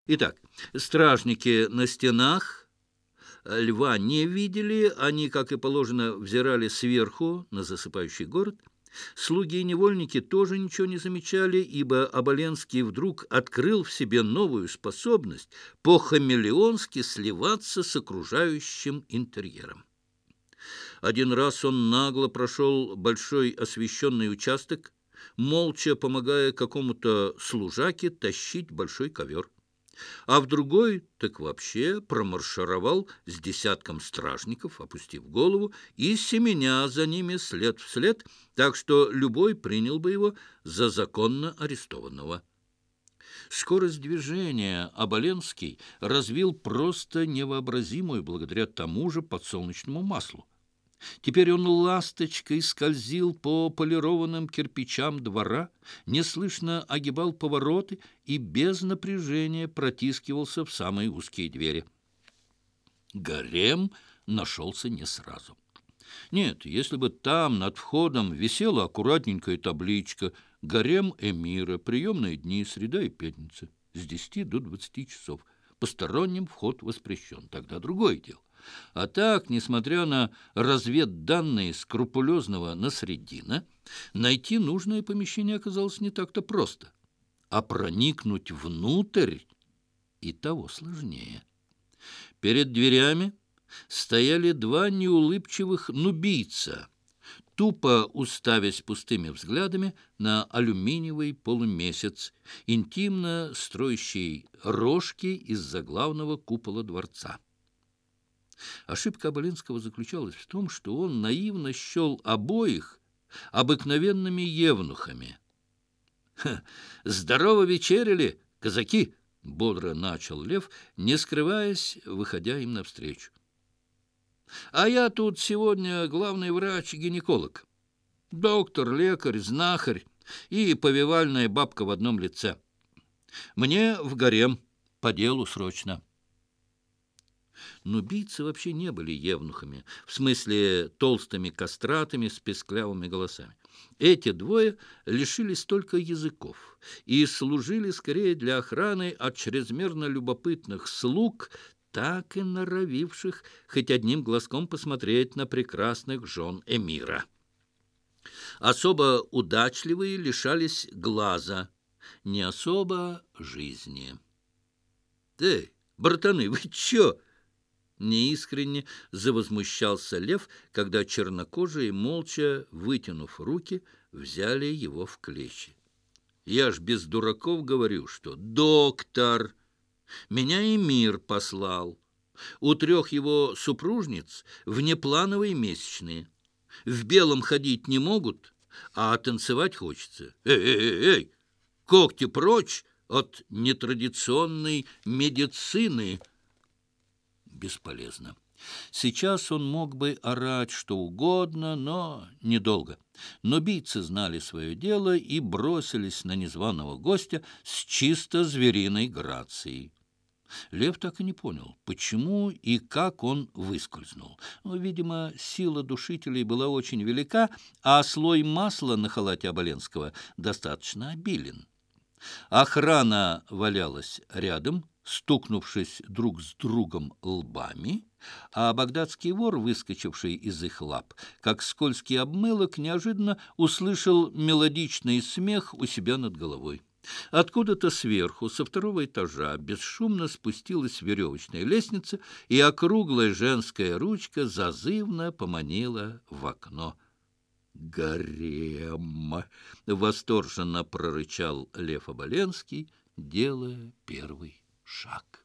Итак, стражники на стенах льва не видели, они, как и положено, взирали сверху на засыпающий город. Слуги и невольники тоже ничего не замечали, ибо Оболенский вдруг открыл в себе новую способность по-хамелеонски сливаться с окружающим интерьером. Один раз он нагло прошел большой освещенный участок, молча помогая какому-то служаке тащить большой ковер. А в другой так вообще промаршировал с десятком стражников, опустив голову, и семеня за ними след в след, так что любой принял бы его за законно арестованного. Скорость движения Оболенский развил просто невообразимую благодаря тому же подсолнечному маслу. Теперь он ласточкой скользил по полированным кирпичам двора, неслышно огибал повороты и без напряжения протискивался в самые узкие двери. Гарем нашелся не сразу. Нет, если бы там над входом висела аккуратненькая табличка «Гарем эмира, приемные дни, среда и пятница, с 10 до 20 часов. Посторонним вход воспрещен», тогда другое дело. А так, несмотря на разведданные скрупулезного Насреддина, найти нужное помещение оказалось не так-то просто, а проникнуть внутрь и того сложнее. Перед дверями стояли два неулыбчивых нубийца, тупо уставясь пустыми взглядами на алюминиевый полумесяц, интимно строящий рожки из-за главного купола дворца. Ошибка Оболенского заключалась в том, что он наивно счел обоих обыкновенными евнухами. «Здорово вечеряли, казаки!» — бодро начал Лев, не скрываясь, выходя им навстречу. «А я тут сегодня главный врач-гинеколог. Доктор, лекарь, знахарь и повивальная бабка в одном лице. Мне в гарем, по делу срочно». Нубийцы вообще не были евнухами, в смысле толстыми кастратами с песклявыми голосами. Эти двое лишились только языков и служили скорее для охраны от чрезмерно любопытных слуг, так и норовивших хоть одним глазком посмотреть на прекрасных жен эмира. Особо удачливые лишались глаза, не особо жизни. «Эй, братаны, вы чё?» Неискренне завозмущался Лев, когда чернокожие, молча вытянув руки, взяли его в клещи. «Я ж без дураков говорю, что доктор! Меня эмир послал. У 3 его супружниц внеплановые месячные. В белом ходить не могут, а танцевать хочется. Эй! Когти прочь от нетрадиционной медицины!» Бесполезно. Сейчас он мог бы орать что угодно, но недолго. Нубийцы знали свое дело и бросились на незваного гостя с чисто звериной грацией. Лев так и не понял, почему и как он выскользнул. Видимо, сила душителей была очень велика, а слой масла на халате Оболенского достаточно обилен. Охрана валялась рядом, стукнувшись друг с другом лбами, а багдадский вор, выскочивший из их лап, как скользкий обмылок, неожиданно услышал мелодичный смех у себя над головой. Откуда-то сверху, со 2-го этажа, бесшумно спустилась веревочная лестница, и округлая женская ручка зазывно поманила в окно. «Гарем!» — восторженно прорычал Лев Оболенский, делая первый шаг.